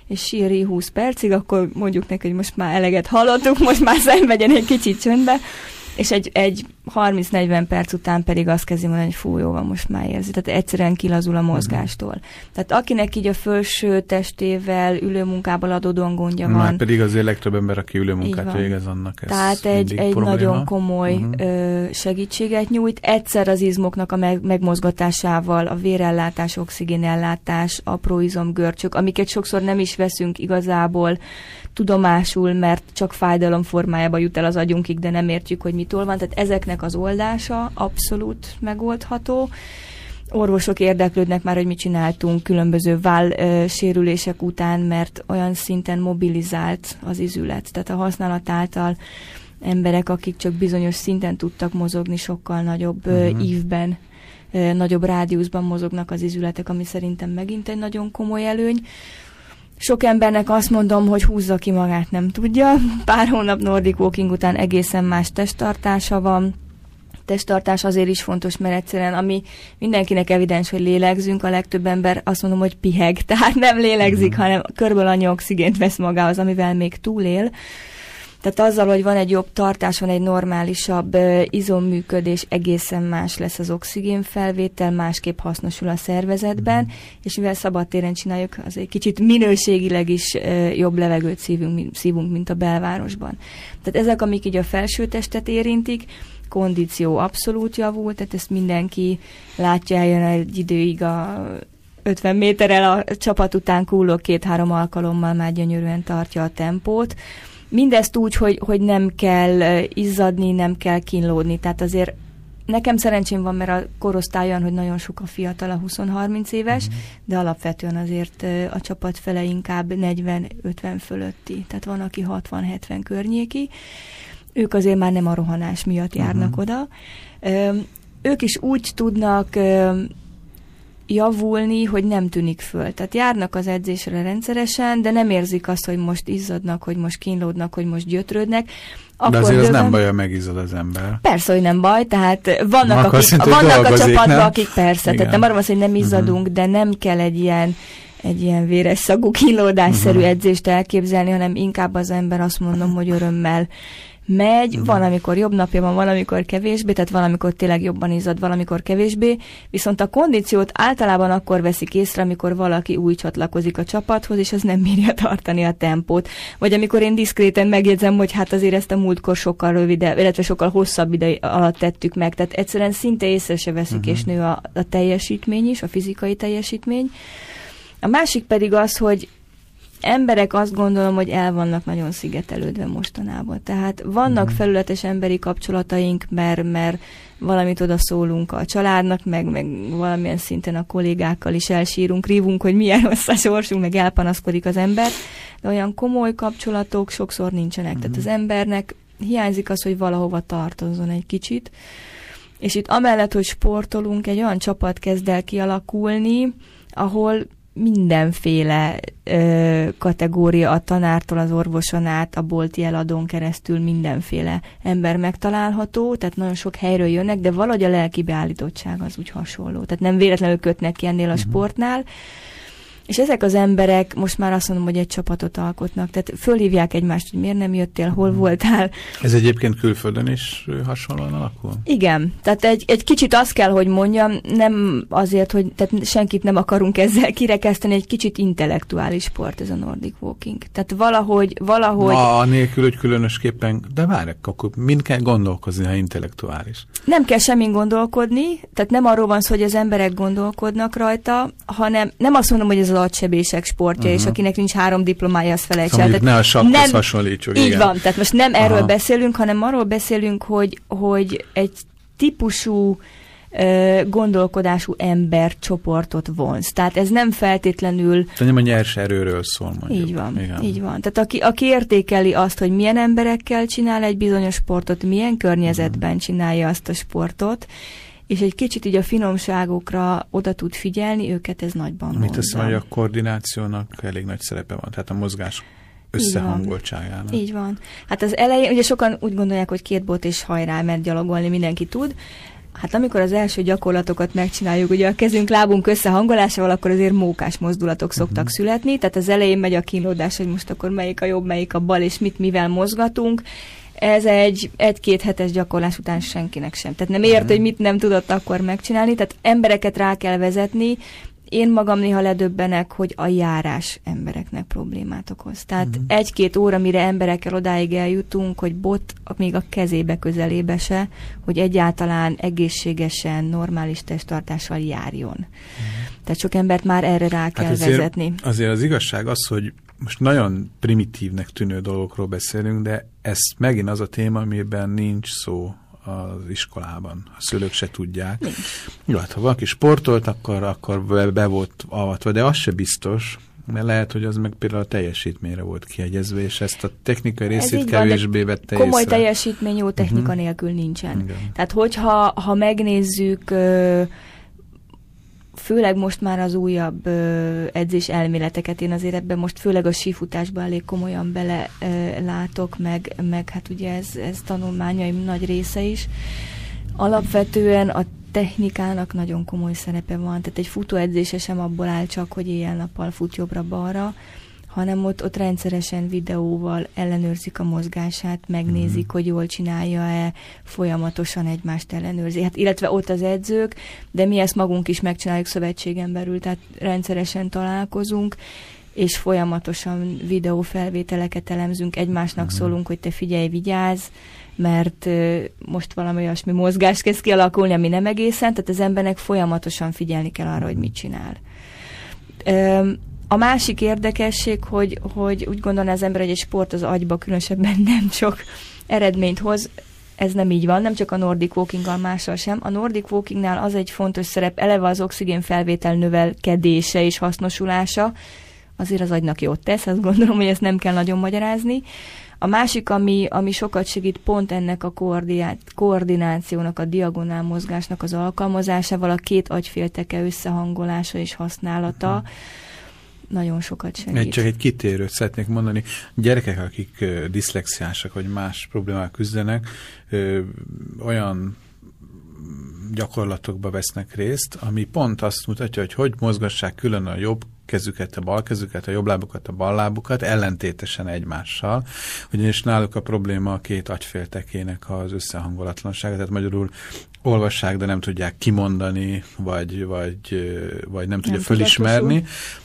és síri húsz percig, akkor mondjuk neki, hogy most már eleget hallottuk, most már szenvedjen egy kicsit csöndbe, és egy, egy harminc-negyven perc után pedig azt kezdi mondani, hogy fú, jó van, most már érzi. Tehát egyszerűen kilazul a mozgástól. Uh-huh. Tehát akinek így a felső testével ülőmunkából adódóan gondja már van. pedig azért legtöbb ember, aki ülőmunkát végez, annak ez Tehát egy, egy nagyon komoly uh-huh. ö, segítséget nyújt. Egyszer az izmoknak a meg, megmozgatásával, a vérellátás, oxigénellátás, apró izomgörcsök, amiket sokszor nem is veszünk igazából tudomásul, mert csak fájdalom formájába jut el az agyunkig, de nem értjük, hogy mitől van. Tehát ezeknek az oldása abszolút megoldható. Orvosok érdeklődnek már, hogy mit csináltunk különböző vállsérülések után, mert olyan szinten mobilizált az izület. Tehát a használat által emberek, akik csak bizonyos szinten tudtak mozogni, sokkal nagyobb uh-huh. ívben, nagyobb rádiuszban mozognak az izületek, ami szerintem megint egy nagyon komoly előny. Sok embernek azt mondom, hogy húzza ki magát, nem tudja. Pár hónap Nordic Walking után egészen más testtartása van. Testtartás azért is fontos, mert egyszerűen, ami mindenkinek evidens, hogy lélegzünk, a legtöbb ember azt mondom, hogy piheg, tehát nem lélegzik, mm. hanem körülbelül annyi oxigént vesz magához, amivel még túlél. Tehát azzal, hogy van egy jobb tartás, van egy normálisabb uh, izomműködés, egészen más lesz az oxigénfelvétel, másképp hasznosul a szervezetben, mm. és mivel szabadtéren csináljuk, azért kicsit minőségileg is uh, jobb levegőt szívunk, szívunk, mint a belvárosban. Tehát ezek, amik így a felsőtestet érintik, kondíció abszolút javul, tehát ezt mindenki látja, eljön egy időig a ötven méterrel a csapat után kulló két-három alkalommal már gyönyörűen tartja a tempót. Mindezt úgy, hogy, hogy nem kell izzadni, nem kell kínlódni. Tehát azért nekem szerencsém van, mert a korosztály olyan, hogy nagyon sok a fiatal, a húsz-harminc éves, mm. de alapvetően azért a csapat fele inkább negyven-ötven fölötti. Tehát van, aki hatvan-hetven környéki. Ők azért már nem a rohanás miatt járnak uh-huh. oda. Ö, ők is úgy tudnak ö, javulni, hogy nem tűnik föl. Tehát járnak az edzésre rendszeresen, de nem érzik azt, hogy most izzadnak, hogy most kínlódnak, hogy most gyötrődnek. Akkor de azért dögön... az nem baj, ha megizzad az ember. Persze, hogy nem baj, tehát vannak, akik, szint, vannak a csapatban, nem? akik persze, igen. tehát nem arra van, hogy nem izzadunk, uh-huh. de nem kell egy ilyen egy ilyen véres szagú kínlódásszerű uh-huh. edzést elképzelni, hanem inkább az ember azt mondom, hogy örömmel megy, uh-huh. van, amikor jobb napja van, van, amikor kevésbé, tehát valamikor tényleg jobban izzad, valamikor kevésbé, viszont a kondíciót általában akkor veszik észre, amikor valaki új csatlakozik a csapathoz, és az nem bírja tartani a tempót. Vagy amikor én diszkréten megjegyzem, hogy hát azért ezt a múltkor sokkal rövidebb, illetve sokkal hosszabb idő alatt tettük meg, tehát egyszerűen szinte észre se veszik, uh-huh. és nő a, a teljesítmény is, a fizikai teljesítmény. A másik pedig az, hogy emberek azt gondolom, hogy el vannak nagyon szigetelődve mostanában. Tehát vannak mm. felületes emberi kapcsolataink, mert, mert valamit oda szólunk a családnak, meg, meg valamilyen szinten a kollégákkal is elsírunk, rívunk, hogy milyen rossz a sorsunk, meg elpanaszkodik az ember, de olyan komoly kapcsolatok sokszor nincsenek. Mm. Tehát az embernek hiányzik az, hogy valahova tartozzon egy kicsit, és itt amellett, hogy sportolunk, egy olyan csapat kezd el kialakulni, ahol mindenféle ö, kategória, a tanártól az orvoson át, a bolti eladón keresztül mindenféle ember megtalálható, tehát nagyon sok helyről jönnek, de valahogy a lelki beállítottság az úgy hasonló. Tehát nem véletlenül kötnek ki ennél a sportnál, és ezek az emberek most már azt mondom, hogy egy csapatot alkotnak, tehát fölhívják egymást, hogy miért nem jöttél, hol voltál. Ez egyébként külföldön is hasonlóan alakul? Igen, tehát egy, egy kicsit azt kell, hogy mondjam, nem azért, hogy tehát senkit nem akarunk ezzel kirekeszteni, egy kicsit intellektuális sport ez a Nordic Walking. Tehát valahogy... valahogy Na, anélkül, hogy különösképpen, de várj, akkor mind kell gondolkozni, ha intellektuális. Nem kell semmin gondolkodni, tehát nem arról van szó, hogy az emberek gondolkodnak rajta, hanem nem azt mondom, hogy ez az agysebések sportja, uh-huh. és akinek nincs három diplomája, az felejts el. Szóval ne a sakkhoz hasonlítsuk. Így igen. van, tehát most nem erről Aha. beszélünk, hanem arról beszélünk, hogy, hogy egy típusú uh, gondolkodású embercsoportot vonz. Tehát ez nem feltétlenül... Tehát nem a nyers erőről szól, mondjuk. Így van, igen. így van. Tehát aki, aki értékeli azt, hogy milyen emberekkel csinál egy bizonyos sportot, milyen környezetben uh-huh. csinálja azt a sportot, és egy kicsit így a finomságokra oda tud figyelni, őket ez nagyban vonzza. Mit teszem, hogy a koordinációnak elég nagy szerepe van, tehát a mozgás összehangoltságának. Így van. Hát az elején, ugye sokan úgy gondolják, hogy két bot és hajrá, mert gyalogolni mindenki tud. Hát amikor az első gyakorlatokat megcsináljuk, ugye a kezünk, lábunk összehangolásával, akkor azért mókás mozdulatok szoktak uh-huh. születni, tehát az elején megy a kínlódás, hogy most akkor melyik a jobb, melyik a bal, és mit mivel mozgatunk. Ez egy egy-két hetes gyakorlás után senkinek sem. Tehát nem ért, uh-huh. hogy mit nem tudott akkor megcsinálni, tehát embereket rá kell vezetni. Én magam néha ledöbbenek, hogy a járás embereknek problémát okoz. Tehát uh-huh. egy-két óra, mire emberekkel odáig eljutunk, hogy bot még a kezébe közelébe se, hogy egyáltalán egészségesen, normális testtartással járjon. Uh-huh. Tehát sok embert már erre rá kell hát azért, vezetni. Azért az igazság az, hogy most nagyon primitívnek tűnő dolgokról beszélünk, de ez megint az a téma, amiben nincs szó az iskolában. A szülők se tudják. Nincs. Jó, hát ha valaki sportolt, akkor, akkor be, be volt avatva, de az se biztos, mert lehet, hogy az meg például a teljesítményre volt kiegyezve, és ezt a technikai részét kevésbé vette észre. Komoly teljesítmény jó technika uh-huh. nélkül nincsen. Igen. Tehát hogyha ha megnézzük, főleg most már az újabb edzés elméleteket, én azért ebben most főleg a sífutásban elég komolyan bele látok, meg, meg hát ugye ez, ez tanulmányaim nagy része is. Alapvetően a technikának nagyon komoly szerepe van, tehát egy futóedzése sem abból áll csak, hogy éjjel-nappal fut jobbra-balra, hanem ott, ott rendszeresen videóval ellenőrzik a mozgását, megnézik, mm-hmm. hogy jól csinálja-e, folyamatosan egymást ellenőrzi. Hát, illetve ott az edzők, de mi ezt magunk is megcsináljuk szövetségen belül, tehát rendszeresen találkozunk, és folyamatosan videófelvételeket elemzünk, egymásnak mm-hmm. szólunk, hogy te figyelj, vigyázz, mert uh, most valami olyasmi mozgás kezd kialakulni, ami nem egészen, tehát az embernek folyamatosan figyelni kell arra, hogy mit csinál. Um, A másik érdekesség, hogy, hogy úgy gondolná az ember, hogy egy sport az agyba különösebben nem csak eredményt hoz, ez nem így van, nem csak a Nordic Walkinggal, mással sem. A Nordic Walkingnál az egy fontos szerep, eleve az oxigénfelvétel növelkedése és hasznosulása, azért az agynak jót tesz, azt gondolom, hogy ezt nem kell nagyon magyarázni. A másik, ami, ami sokat segít pont ennek a koordinációnak, a diagonál mozgásnak az alkalmazásával, a két agyfélteke összehangolása és használata, uh-huh. nagyon sokat segít. Egy csak egy kitérőt szeretnék mondani. Gyerekek, akik uh, diszlexiásak vagy más problémák küzdenek, uh, olyan gyakorlatokba vesznek részt, ami pont azt mutatja, hogy hogy mozgassák külön a jobb kezüket, a bal kezüket, a jobb lábukat, a bal lábukat, ellentétesen egymással. Ugyanis náluk a probléma a két agyféltekének az összehangolatlansága, tehát magyarul olvassák, de nem tudják kimondani, vagy, vagy, vagy nem tudja nem fölismerni.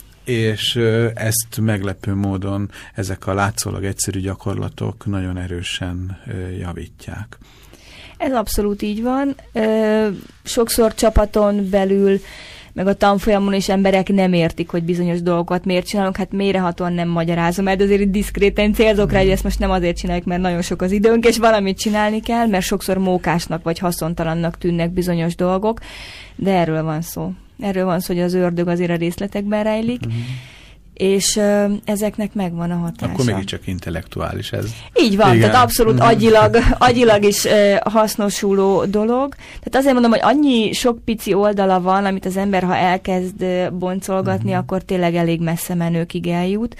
És ezt meglepő módon ezek a látszólag egyszerű gyakorlatok nagyon erősen javítják. Ez abszolút így van. Sokszor csapaton belül, meg a tanfolyamon is emberek nem értik, hogy bizonyos dolgokat miért csinálunk, hát mélyrehatóan nem magyarázom, mert azért diszkréten célzok rá, hogy ezt most nem azért csináljuk, mert nagyon sok az időnk, és valamit csinálni kell, mert sokszor mókásnak vagy haszontalannak tűnnek bizonyos dolgok, de erről van szó. Erről van szó, hogy az ördög azért a részletekben rejlik, uh-huh. és uh, ezeknek megvan a hatása. Akkor mégiscsak intellektuális ez. Így van, igen. Tehát abszolút agyilag, agyilag is uh, hasznosuló dolog. Tehát azért mondom, hogy annyi sok pici oldala van, amit az ember, ha elkezd uh, boncolgatni, uh-huh. akkor tényleg elég messze menőkig eljut.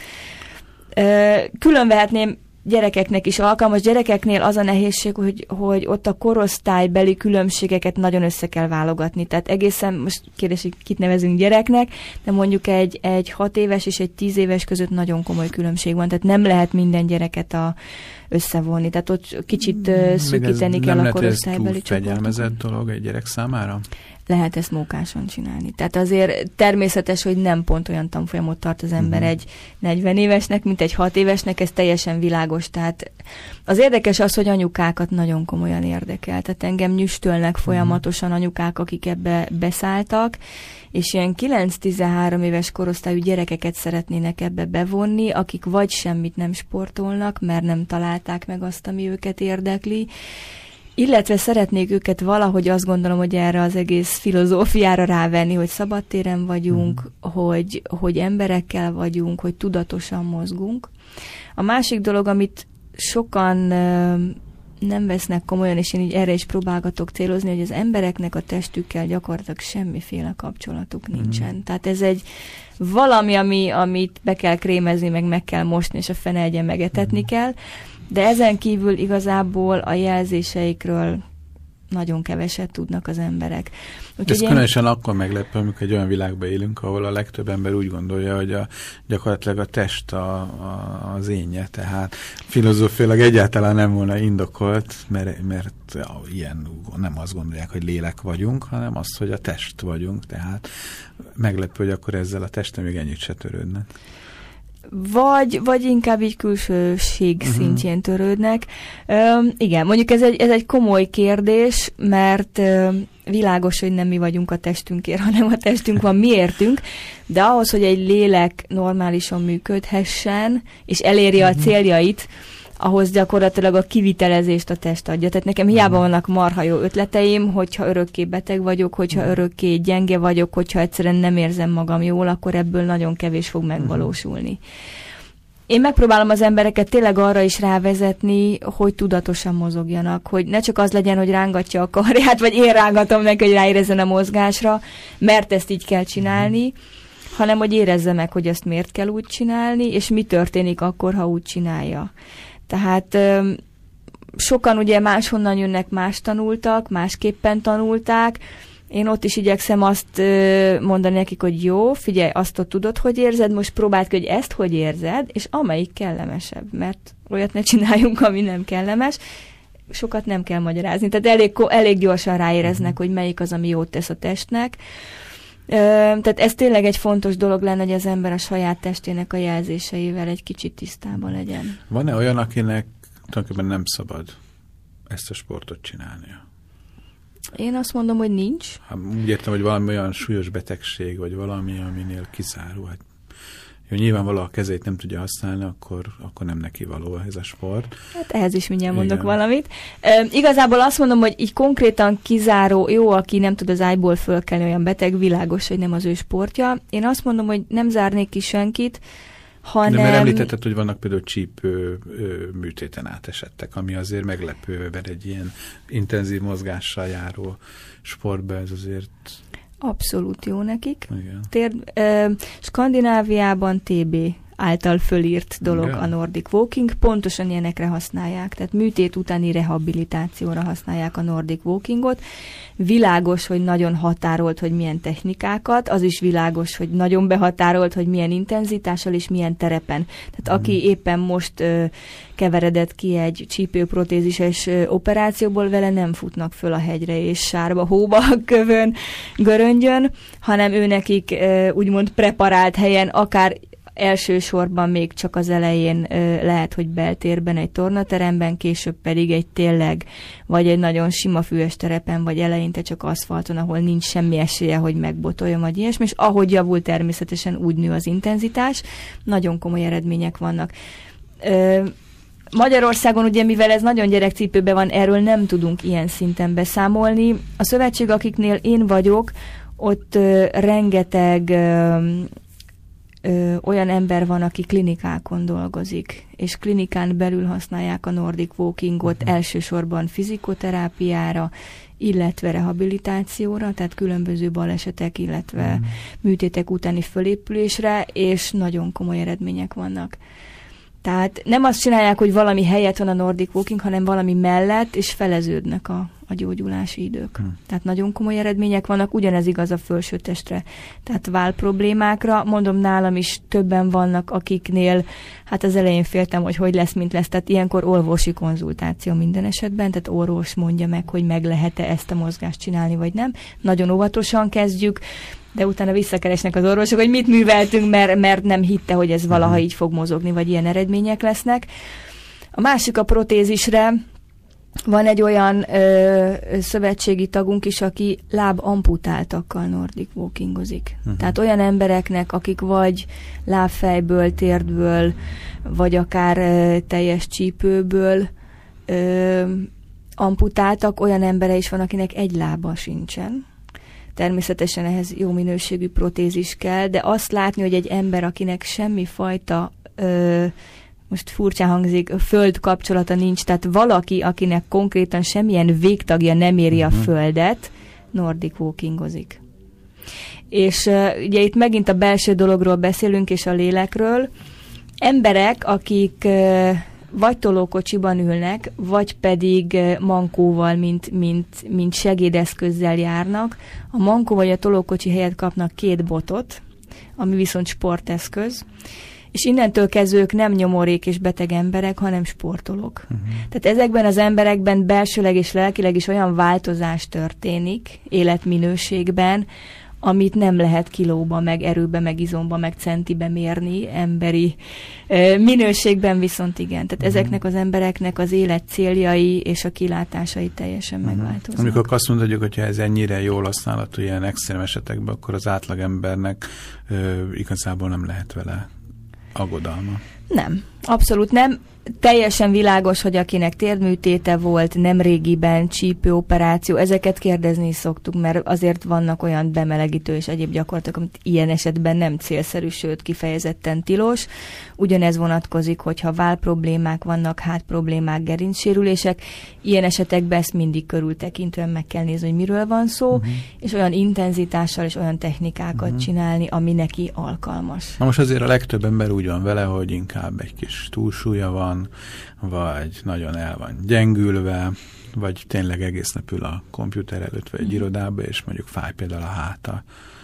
Uh, külön vehetném gyerekeknek is alkalmas. Gyerekeknél az a nehézség, hogy, hogy ott a korosztálybeli különbségeket nagyon össze kell válogatni. Tehát egészen, most kérdés, hogy kit nevezünk gyereknek, de mondjuk egy, egy hat éves és egy tíz éves között nagyon komoly különbség van. Tehát nem lehet minden gyereket a, összevonni. Tehát ott kicsit uh, szűkíteni kell a korosztálybeli csoportot. Nem lehet ez túl fegyelmezett dolog egy gyerek számára? Lehet ezt mókáson csinálni. Tehát azért természetes, hogy nem pont olyan tanfolyamot tart az ember uh-huh. egy negyven évesnek, mint egy hat évesnek, ez teljesen világos. Tehát az érdekes az, hogy anyukákat nagyon komolyan érdekel. Tehát engem nyüstölnek folyamatosan anyukák, akik ebbe beszálltak, és ilyen kilenc-tizenhárom éves korosztályú gyerekeket szeretnének ebbe bevonni, akik vagy semmit nem sportolnak, mert nem találták meg azt, ami őket érdekli, illetve szeretnék őket valahogy, azt gondolom, hogy erre az egész filozófiára rávenni, hogy szabadtéren vagyunk, mm. hogy, hogy emberekkel vagyunk, hogy tudatosan mozgunk. A másik dolog, amit sokan uh, nem vesznek komolyan, és én így erre is próbálgatok célozni, hogy az embereknek a testükkel gyakorlatilag semmiféle kapcsolatuk nincsen. Mm. Tehát ez egy valami, ami, amit be kell krémezni, meg meg kell mosni, és a fene egyen megetetni mm. kell. De ezen kívül igazából a jelzéseikről nagyon keveset tudnak az emberek. Ez én... különösen akkor meglepő, amikor egy olyan világban élünk, ahol a legtöbb ember úgy gondolja, hogy a, gyakorlatilag a test a, a, az énje, tehát filozófiailag egyáltalán nem volna indokolt, mert, mert ja, ilyen nem azt gondolják, hogy lélek vagyunk, hanem azt, hogy a test vagyunk, tehát meglepő, hogy akkor ezzel a testem még ennyit se törődnek. Vagy, vagy inkább így külsőség uh-huh. szintjén törődnek. Üm, igen, mondjuk ez egy, ez egy komoly kérdés, mert üm, világos, hogy nem mi vagyunk a testünkért, hanem a testünk van miértünk, de ahhoz, hogy egy lélek normálisan működhessen, és elérje uh-huh. a céljait, ahhoz gyakorlatilag a kivitelezést a test adja. Tehát nekem hiába vannak marha jó ötleteim, hogyha örökké beteg vagyok, hogyha örökké gyenge vagyok, hogyha egyszerűen nem érzem magam jól, akkor ebből nagyon kevés fog megvalósulni. Én megpróbálom az embereket tényleg arra is rávezetni, hogy tudatosan mozogjanak, hogy ne csak az legyen, hogy rángatja a karját, vagy én rángatom neki, hogy ráérezzen a mozgásra, mert ezt így kell csinálni, hanem hogy érezze meg, hogy ezt miért kell úgy csinálni, és mi történik akkor, ha úgy csinálja. Tehát sokan ugye máshonnan jönnek, más tanultak, másképpen tanulták. Én ott is igyekszem azt mondani nekik, hogy jó, figyelj, azt ott tudod, hogy érzed, most próbáld ki, hogy ezt hogy érzed, és amelyik kellemesebb, mert olyat ne csináljunk, ami nem kellemes. Sokat nem kell magyarázni, tehát elég, elég gyorsan ráéreznek, hogy melyik az, ami jót tesz a testnek. Tehát ez tényleg egy fontos dolog lenne, hogy az ember a saját testének a jelzéseivel egy kicsit tisztában legyen. Van-e olyan, akinek tulajdonképpen nem szabad ezt a sportot csinálnia? Én azt mondom, hogy nincs. Hát, úgy értem, hogy valami olyan súlyos betegség, vagy valami, aminél kizáró. Hát, jó, nyilvánvalóan a kezét nem tudja használni, akkor, akkor nem neki való ez a sport. Hát ehhez is mindjárt mondok Igen. valamit. E, igazából azt mondom, hogy így konkrétan kizáró, jó, aki nem tud az ágyból fölkelni, olyan beteg, világos, hogy nem az ő sportja. Én azt mondom, hogy nem zárnék ki senkit, hanem... De mert említetted, hogy vannak például csípő ö, műtéten átesettek, ami azért meglepő, mert egy ilyen intenzív mozgással járó sportba ez azért... Abszolút jó nekik. Igen. Tér, ö, Skandináviában té bé által fölírt dolog Igen. a Nordic Walking, pontosan ilyenekre használják, tehát műtét utáni rehabilitációra használják a Nordic Walkingot. Világos, hogy nagyon határolt, hogy milyen technikákat, az is világos, hogy nagyon behatárolt, hogy milyen intenzitással és milyen terepen. Tehát aki mm. éppen most ö, keveredett ki egy csípőprotézises ö, operációból, vele nem futnak föl a hegyre és sárba, hóba, kövön, göröngyön, hanem ő nekik ö, úgymond preparált helyen, akár elsősorban még csak az elején ö, lehet, hogy beltérben, egy tornateremben, később pedig egy tényleg, vagy egy nagyon sima füves terepen, vagy eleinte csak aszfalton, ahol nincs semmi esélye, hogy megbotoljon, vagy ilyesmi, és ahogy javul természetesen úgy nő az intenzitás, nagyon komoly eredmények vannak. Ö, Magyarországon ugye, mivel ez nagyon gyerekcipőben van, erről nem tudunk ilyen szinten beszámolni. A szövetség, akiknél én vagyok, ott ö, rengeteg ö, Ö, olyan ember van, aki klinikákon dolgozik, és klinikán belül használják a Nordic Walkingot uh-huh. elsősorban fizikoterápiára, illetve rehabilitációra, tehát különböző balesetek, illetve uh-huh. műtétek utáni fölépülésre, és nagyon komoly eredmények vannak. Tehát nem azt csinálják, hogy valami helyett van a Nordic Walking, hanem valami mellett, és feleződnek a, a gyógyulási idők. Hmm. Tehát nagyon komoly eredmények vannak, ugyanez igaz a felső testre. Tehát váll problémákra, mondom, nálam is többen vannak, akiknél, hát az elején féltem, hogy hogy lesz, mint lesz. Tehát ilyenkor orvosi konzultáció minden esetben, tehát orvos mondja meg, hogy meg lehet-e ezt a mozgást csinálni, vagy nem. Nagyon óvatosan kezdjük, de utána visszakeresnek az orvosok, hogy mit műveltünk, mert, mert nem hitte, hogy ez valaha így fog mozogni, vagy ilyen eredmények lesznek. A másik a protézisre. Van egy olyan ö, szövetségi tagunk is, aki lábamputáltakkal Nordic Walkingozik. Uh-huh. Tehát olyan embereknek, akik vagy lábfejből, térdből, vagy akár ö, teljes csípőből ö, amputáltak, olyan embere is van, akinek egy lába sincsen. Természetesen ehhez jó minőségű protézis kell, de azt látni, hogy egy ember, akinek semmi fajta, ö, most furcsán hangzik, föld kapcsolata nincs, tehát valaki, akinek konkrétan semmilyen végtagja nem éri a földet, Nordic Walkingozik. És ö, ugye itt megint a belső dologról beszélünk, és a lélekről. Emberek, akik ö, vagy tolókocsiban ülnek, vagy pedig mankóval, mint, mint, mint segédeszközzel járnak. A mankó vagy a tolókocsi helyett kapnak két botot, ami viszont sporteszköz, és innentől kezdve ők nem nyomorék és beteg emberek, hanem sportolók. Uh-huh. Tehát ezekben az emberekben belsőleg és lelkileg is olyan változás történik életminőségben, amit nem lehet kilóba, meg erőbe, meg izomba, meg centibe mérni, emberi e, minőségben viszont igen. Tehát uh-huh. ezeknek az embereknek az élet céljai és a kilátásai teljesen uh-huh. megváltoznak. Amikor azt mondhatjuk, hogyha ez ennyire jól használatú ilyen extrém esetekben, akkor az átlagembernek e, igazából nem lehet vele aggodalma. Nem, abszolút nem. Teljesen világos, hogy akinek térműtéte volt, nemrégiben csípőoperáció, ezeket kérdezni is szoktuk, mert azért vannak olyan bemelegítő és egyéb gyakorlatok, amit ilyen esetben nem célszerű, sőt kifejezetten tilos. Ugyanez vonatkozik, hogyha váll problémák vannak, hát problémák, gerincsérülések. Ilyen esetekben ezt mindig körültekintően meg kell nézni, hogy miről van szó, uh-huh. és olyan intenzitással és olyan technikákat uh-huh. csinálni, ami neki alkalmas. Na most azért a legtöbb ember úgy van vele, hogy inkább egy kis túlsúlya van, vagy nagyon el van gyengülve, vagy tényleg egész nap ül a komputer előtt, vagy egy irodába, és mondjuk fáj például a háta.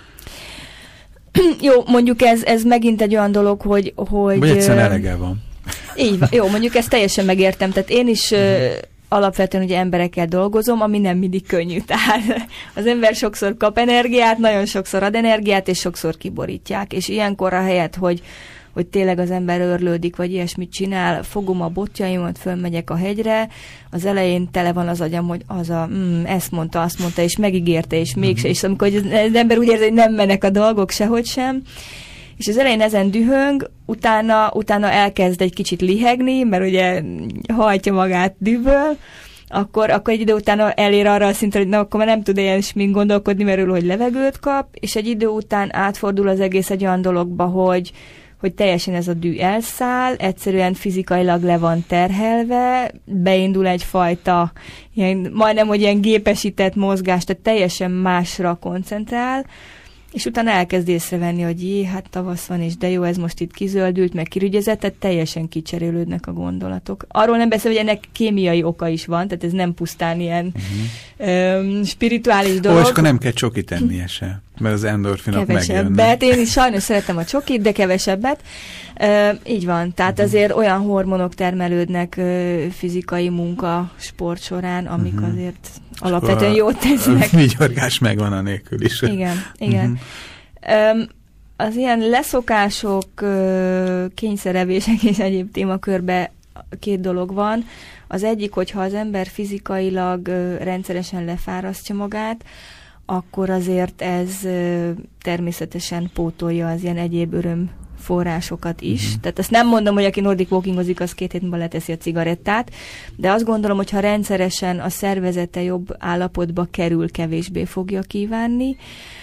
Jó, mondjuk ez, ez megint egy olyan dolog, hogy... hogy vagy egyszerűen elege van. Így van. Jó, mondjuk ezt teljesen megértem. Tehát én is uh-huh. alapvetően ugye emberekkel dolgozom, ami nem mindig könnyű. Tehát az ember sokszor kap energiát, nagyon sokszor ad energiát, és sokszor kiborítják. És ilyenkor a helyet, hogy hogy tényleg az ember örlődik, vagy ilyesmit csinál, fogom a botjaimat, fölmegyek a hegyre, az elején tele van az agyam, hogy az a, mm, ezt mondta, azt mondta, és megígérte, és mégse, és amikor az ember úgy érzi, hogy nem mennek a dolgok sehogy sem, és az elején ezen dühöng, utána, utána elkezd egy kicsit lihegni, mert ugye hajtja magát dühből, akkor, akkor egy idő után elér arra a szintre, hogy na, akkor már nem tud ilyen mind gondolkodni, mert örül, hogy levegőt kap, és egy idő után átfordul az egész egy olyan dologba, hogy hogy teljesen ez a dű elszáll, egyszerűen fizikailag le van terhelve, beindul egyfajta, ilyen, majdnem, hogy ilyen gépesített mozgás, tehát teljesen másra koncentrál, és utána elkezd észrevenni, hogy jé, hát tavasz van, és de jó, ez most itt kizöldült, meg kirügyezett, tehát teljesen kicserélődnek a gondolatok. Arról nem beszél, hogy ennek kémiai oka is van, tehát ez nem pusztán ilyen uh-huh. um, spirituális dolog. Ó, és akkor nem kell csokit tennie se, mert az endorfinok megjönnek. Kevesebbet, én is sajnos szeretem a csokit, de kevesebbet. Uh, így van, tehát uh-huh. azért olyan hormonok termelődnek uh, fizikai munka, sport során, amik uh-huh. azért alapvetően jót tesznek. Vigyorgás megvan a nélkül is. Igen, igen. Uh-huh. Um, az ilyen leszokások, uh, kényszerevések és egyéb témakörben két dolog van. Az egyik, hogyha az ember fizikailag uh, rendszeresen lefárasztja magát, akkor azért ez uh, természetesen pótolja az ilyen egyéb öröm forrásokat is. Uh-huh. Tehát azt nem mondom, hogy aki nordic walkingozik, az két hét múlva leteszi a cigarettát, de azt gondolom, hogy ha rendszeresen a szervezete jobb állapotba kerül, kevésbé fogja kívánni.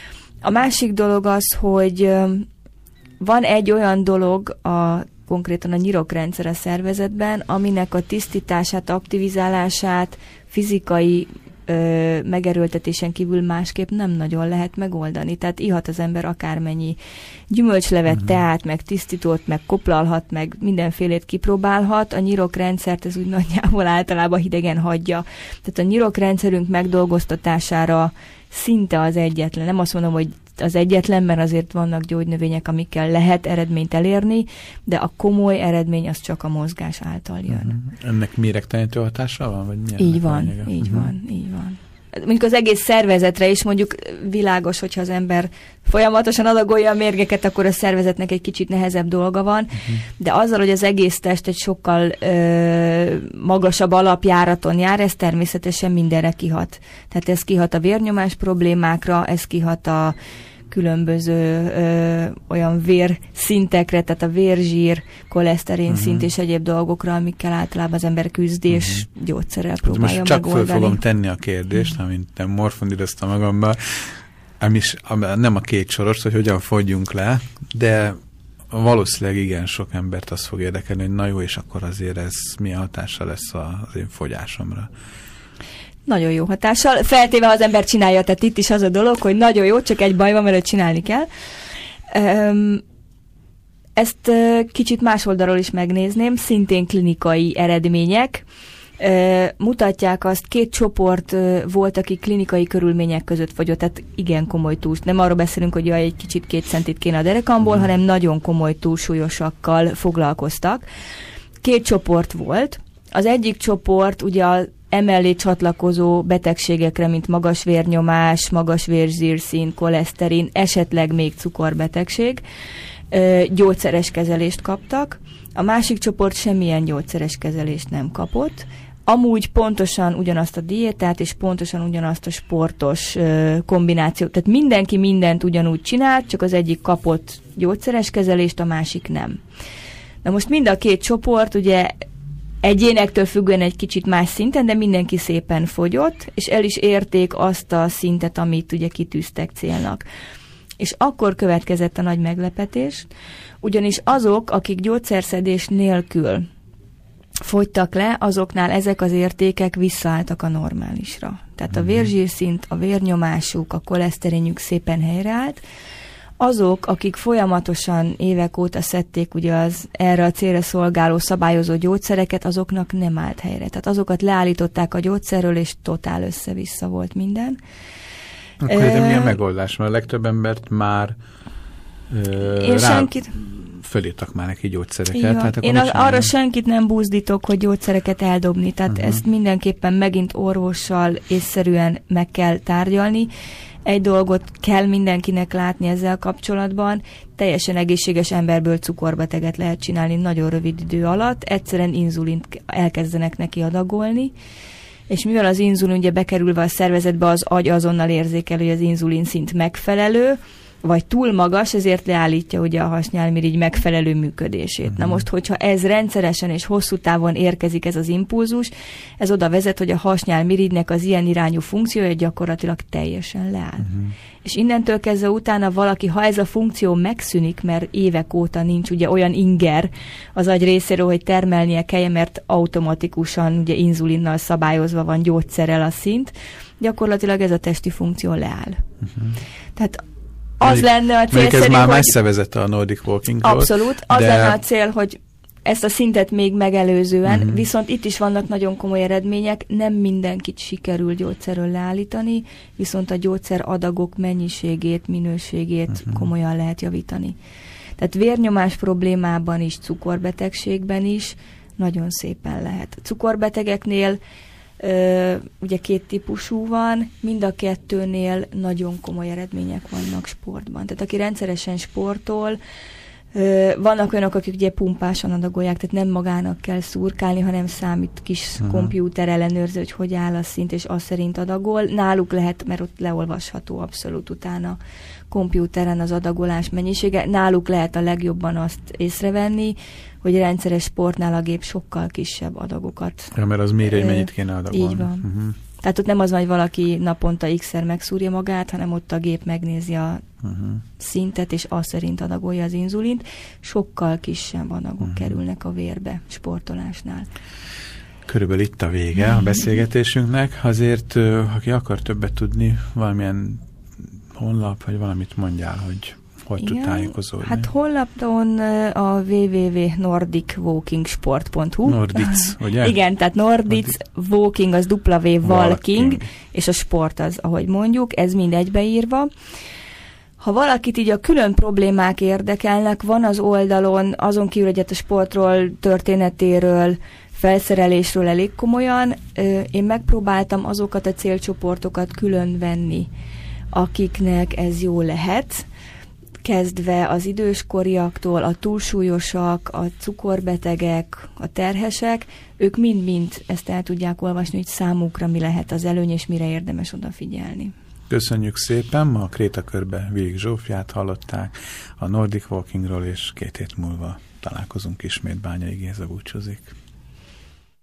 A másik dolog az, hogy van egy olyan dolog, a, konkrétan a nyirokrendszer a szervezetben, aminek a tisztítását, aktivizálását, fizikai Ö, megerőltetésen kívül másképp nem nagyon lehet megoldani. Tehát ihat az ember akármennyi gyümölcslevet, uh-huh. teát, meg tisztítót, meg koplalhat, meg mindenfélét kipróbálhat. A nyirokrendszert ez úgy nagyjából általában hidegen hagyja. Tehát a nyirokrendszerünk megdolgoztatására szinte az egyetlen. Nem azt mondom, hogy az egyetlen, mert azért vannak gyógynövények, amikkel lehet eredményt elérni, de a komoly eredmény az csak a mozgás által jön. Uh-huh. Ennek méregtelenítő hatása van? Vagy így van, így uh-huh. van, így van. Mondjuk az egész szervezetre is mondjuk világos, hogyha az ember folyamatosan adagolja a mérgeket, akkor a szervezetnek egy kicsit nehezebb dolga van, uh-huh. de azzal, hogy az egész test egy sokkal ö, magasabb alapjáraton jár, ez természetesen mindenre kihat. Tehát ez kihat a vérnyomás problémákra, ez kihat a különböző ö, olyan vérszintekre, tehát a vérzsír, koleszterin uh-huh. szint és egyéb dolgokra, amikkel általában az ember küzd és uh-huh. gyógyszerrel próbálja most csak megoldani. föl fogom tenni a kérdést, uh-huh. amint nem morfondíroztam magamban, ami is, nem a két soros, hogy hogyan fogyjunk le, de valószínűleg igen sok embert az fog érdekelni, hogy na jó, és akkor azért ez milyen hatással lesz az én fogyásomra. Nagyon jó hatással. Feltéve, ha az ember csinálja, tehát itt is az a dolog, hogy nagyon jó, csak egy baj van, mert csinálni kell. Um, ezt kicsit más oldalról is megnézném, szintén klinikai eredmények. Mutatják azt, két csoport volt, aki klinikai körülmények között fogyott, tehát igen komoly túls. Nem arról beszélünk, hogy jaj, egy kicsit két centit kéne a derekamból, mm. hanem nagyon komoly túlsúlyosakkal foglalkoztak. Két csoport volt. Az egyik csoport ugye az emellé csatlakozó betegségekre, mint magas vérnyomás, magas vérzsírszint, koleszterin, esetleg még cukorbetegség, gyógyszeres kezelést kaptak. A másik csoport semmilyen gyógyszeres kezelést nem kapott. Amúgy pontosan ugyanazt a diétát, és pontosan ugyanazt a sportos kombinációt. Tehát mindenki mindent ugyanúgy csinált, csak az egyik kapott gyógyszeres kezelést, a másik nem. Na most mind a két csoport ugye egyénektől függően egy kicsit más szinten, de mindenki szépen fogyott, és el is érték azt a szintet, amit ugye kitűztek célnak. És akkor következett a nagy meglepetés, ugyanis azok, akik gyógyszerszedés nélkül fogytak le, azoknál ezek az értékek visszaálltak a normálisra. Tehát a vérzsírszint, a vérnyomásuk, a koleszterinjük szépen helyreállt. Azok, akik folyamatosan évek óta szedték ugye az erre a célra szolgáló szabályozó gyógyszereket, azoknak nem állt helyre. Tehát azokat leállították a gyógyszerről, és totál össze-vissza volt minden. Akkor uh, mi a megoldás? Mert a legtöbb embert már uh, én rá senkit... fölírtak már neki gyógyszereket. Tehát én az, arra senkit nem buzdítok, hogy gyógyszereket eldobni. Tehát uh-huh. ezt mindenképpen megint orvossal észszerűen meg kell tárgyalni. Egy dolgot kell mindenkinek látni ezzel kapcsolatban, teljesen egészséges emberből cukorbeteget lehet csinálni nagyon rövid idő alatt, egyszerűen inzulint elkezdenek neki adagolni, és mivel az inzulin ugye bekerülve a szervezetbe, az agy azonnal érzékel, hogy az inzulin szint megfelelő, vagy túl magas, ezért leállítja ugye a hasnyálmirigy megfelelő működését. Uh-huh. Na most, hogyha ez rendszeresen és hosszú távon érkezik ez az impulzus, ez oda vezet, hogy a hasnyálmirigynek az ilyen irányú funkciója gyakorlatilag teljesen leáll. Uh-huh. És innentől kezdve utána valaki, ha ez a funkció megszűnik, mert évek óta nincs ugye olyan inger az agy részéről, hogy termelnie kelljen, mert automatikusan ugye inzulinnal szabályozva van gyógyszerrel a szint, gyakorlatilag ez a testi funkció leáll. Uh-huh. Tehát az lenne a cél ez szerint, már hogy... messze vezet a Nordic Walkingról. Abszolút. Az de... lenne a cél, hogy ezt a szintet még megelőzően, uh-huh. viszont itt is vannak nagyon komoly eredmények, nem mindenkit sikerül gyógyszerről leállítani, viszont a gyógyszer adagok mennyiségét, minőségét uh-huh. komolyan lehet javítani. Tehát vérnyomás problémában is, cukorbetegségben is nagyon szépen lehet. A cukorbetegeknél Ö, ugye két típusú van, mind a kettőnél nagyon komoly eredmények vannak sportban. Tehát aki rendszeresen sportol, ö, vannak olyanok, akik ugye pumpásan adagolják, tehát nem magának kell szurkálni, hanem számít kis uh-huh. kompjúter ellenőrző, hogy hogy áll a szint, és az szerint adagol. Náluk lehet, mert ott leolvasható abszolút utána kompjúteren az adagolás mennyisége. Náluk lehet a legjobban azt észrevenni, hogy rendszeres sportnál a gép sokkal kisebb adagokat. Ja, mert az méri, hogy mennyit kéne adagolni. Így van. Uh-huh. Tehát ott nem az van, hogy valaki naponta x-szer megszúrja magát, hanem ott a gép megnézi a uh-huh. szintet, és az szerint adagolja az inzulint. Sokkal kisebb adagok uh-huh. kerülnek a vérbe sportolásnál. Körülbelül itt a vége a beszélgetésünknek. Azért, aki akar többet tudni, valamilyen honlap, vagy valamit mondjál, hogy hogy tud tájékozódni? Hát honlapon a double-u double-u double-u pont nordic walking sport pont hu. Nordic, ugye? Igen, tehát Nordic, Walking az W Walking, és a sport az, ahogy mondjuk, ez mind egybeírva. Ha valakit így a külön problémák érdekelnek, van az oldalon, azon kívül egyet a sportról, történetéről, felszerelésről elég komolyan. Én megpróbáltam azokat a célcsoportokat külön venni, akiknek ez jó lehet, kezdve az időskoriaktól, a túlsúlyosak, a cukorbetegek, a terhesek, ők mind-mind ezt el tudják olvasni, hogy számukra mi lehet az előny, és mire érdemes odafigyelni. Köszönjük szépen, ma a Krétakörbe Vilik Zsófiát hallották a Nordic Walkingról, és két hét múlva találkozunk ismét. Bányai Géza búcsúzik.